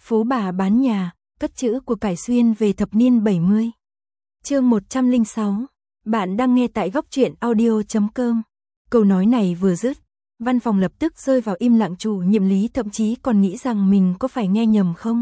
Phú bà bán nhà, cất trữ của cải xuyên về thập niên 70. Chương 106. Bạn đang nghe tại góc truyện audio.com. Câu nói này vừa dứt, văn phòng lập tức rơi vào im lặng, chủ nhiệm Lý thậm chí còn nghĩ rằng mình có phải nghe nhầm không.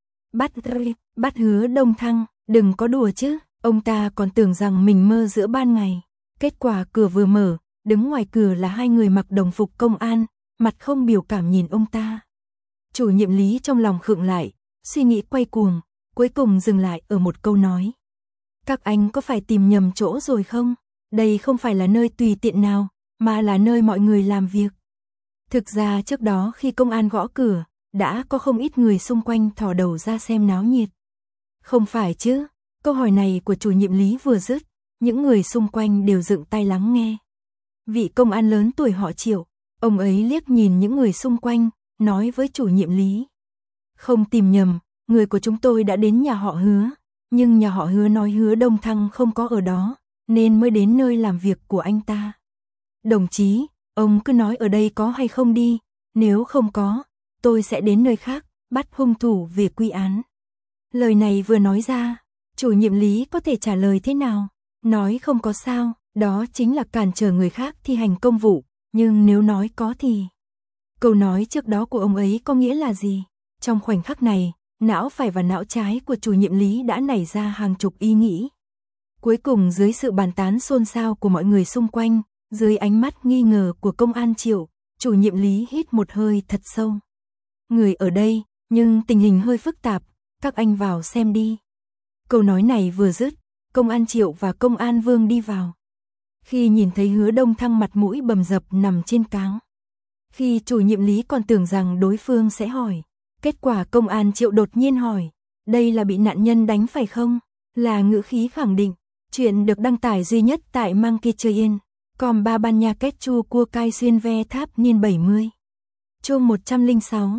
Bắt Hứa Đông Thăng, đừng có đùa chứ, ông ta còn tưởng rằng mình mơ giữa ban ngày. Kết quả cửa vừa mở, đứng ngoài cửa là hai người mặc đồng phục công an, mặt không biểu cảm nhìn ông ta. Chủ nhiệm Lý trong lòng khựng lại, suy nghĩ quay cuồng, cuối cùng dừng lại ở một câu nói. Các anh có phải tìm nhầm chỗ rồi không? Đây không phải là nơi tùy tiện nào, mà là nơi mọi người làm việc. Thực ra trước đó khi công an gõ cửa, đã có không ít người xung quanh thò đầu ra xem náo nhiệt. Không phải chứ? Câu hỏi này của chủ nhiệm Lý vừa dứt, những người xung quanh đều dựng tai lắng nghe. Vị công an lớn tuổi họ Triệu, ông ấy liếc nhìn những người xung quanh, nói với chủ nhiệm Lý. Không tìm nhầm, người của chúng tôi đã đến nhà họ Hứa, nhưng nhà họ Hứa nói Hứa Đông Thăng không có ở đó, nên mới đến nơi làm việc của anh ta. Đồng chí, ông cứ nói ở đây có hay không đi, nếu không có, tôi sẽ đến nơi khác, bắt hung thủ về quy án. Lời này vừa nói ra, chủ nhiệm Lý có thể trả lời thế nào? Nói không có sao, đó chính là cản trở người khác thi hành công vụ, nhưng nếu nói có thì... Câu nói trước đó của ông ấy có nghĩa là gì? Trong khoảnh khắc này, não phải và não trái của chủ nhiệm Lý đã nảy ra hàng chục ý nghĩ. Cuối cùng dưới sự bàn tán xôn xao của mọi người xung quanh, dưới ánh mắt nghi ngờ của công an Triệu, chủ nhiệm Lý hít một hơi thật sâu. Người ở đây, nhưng tình hình hơi phức tạp, các anh vào xem đi. Câu nói này vừa dứt, công an Triệu và công an Vương đi vào. Khi nhìn thấy Hứa Đông Thăng mặt mũi bầm dập nằm trên cáng. Khi chủ nhiệm Lý còn tưởng rằng đối phương sẽ hỏi, kết quả công an Triệu đột nhiên hỏi, đây là bị nạn nhân đánh phải không? Là ngữ khí khẳng định. Chuyện được đăng tải duy nhất tại Monkey Train, còn ba ban nha kết chu cua cai xuyên ve tháp niên 70. Chương 106.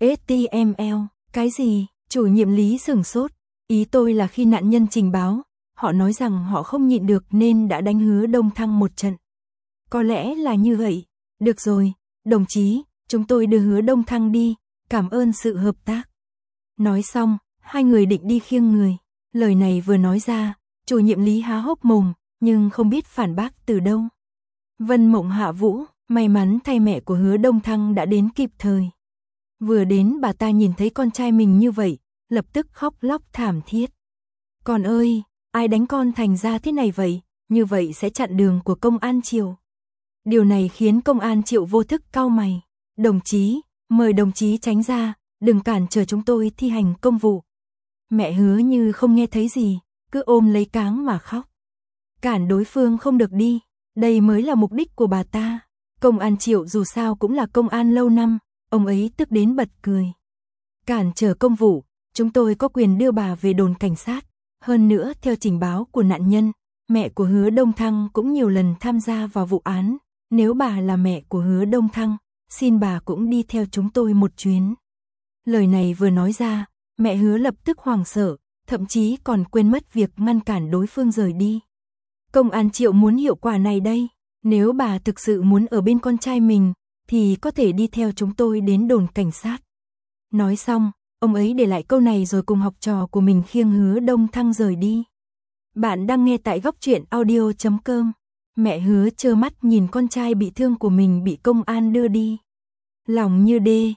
HTML. Cái gì? Chủ nhiệm Lý sửng sốt. Ý tôi là khi nạn nhân trình báo, họ nói rằng họ không nhịn được nên đã đánh Hứa Đông Thăng một trận. Có lẽ là như vậy. Được rồi, đồng chí, chúng tôi đưa Hứa Đông Thăng đi, cảm ơn sự hợp tác. Nói xong, hai người định đi khiêng người. Lời này vừa nói ra, chủ nhiệm Lý há hốc mồm, nhưng không biết phản bác từ đâu. Vân Mộng Hạ Vũ, may mắn thay mẹ của Hứa Đông Thăng đã đến kịp thời. Vừa đến bà ta nhìn thấy con trai mình như vậy, lập tức khóc lóc thảm thiết. Con ơi, ai đánh con thành ra thế này vậy, như vậy sẽ chặn đường của công an Triệu. Điều này khiến công an Triệu vô thức cau mày. Đồng chí, mời đồng chí tránh ra, đừng cản trở chúng tôi thi hành công vụ. Mẹ Hứa như không nghe thấy gì, cứ ôm lấy cáng mà khóc. Cản đối phương không được đi, đây mới là mục đích của bà ta. Công an Triệu dù sao cũng là công an lâu năm, ông ấy tức đến bật cười. Cản trở công vụ, chúng tôi có quyền đưa bà về đồn cảnh sát. Hơn nữa theo trình báo của nạn nhân, mẹ của Hứa Đông Thăng cũng nhiều lần tham gia vào vụ án. Nếu bà là mẹ của Hứa Đông Thăng, xin bà cũng đi theo chúng tôi một chuyến. Lời này vừa nói ra, mẹ Hứa lập tức hoảng sợ, thậm chí còn quên mất việc ngăn cản đối phương rời đi. Công an Triệu muốn hiệu quả này đây, nếu bà thực sự muốn ở bên con trai mình, thì có thể đi theo chúng tôi đến đồn cảnh sát. Nói xong, ông ấy để lại câu này rồi cùng học trò của mình khiêng Hứa Đông Thăng rời đi. Bạn đang nghe tại góc truyện audio.com. Mẹ Hứa trơ mắt nhìn con trai bị thương của mình bị công an đưa đi. Lòng như đê,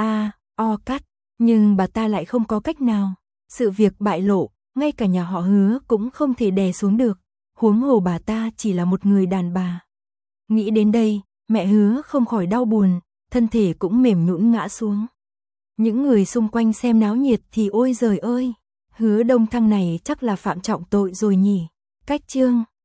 o cắt, nhưng bà ta lại không có cách nào. Sự việc bại lộ, ngay cả nhà họ Hứa cũng không thể đè xuống được, huống hồ bà ta chỉ là một người đàn bà. Nghĩ đến đây, mẹ Hứa không khỏi đau buồn, thân thể cũng mềm nhũn ngã xuống. Những người xung quanh xem náo nhiệt thì ôi giời ơi, Hứa Đông Thăng này chắc là phạm trọng tội rồi nhỉ. Cách chương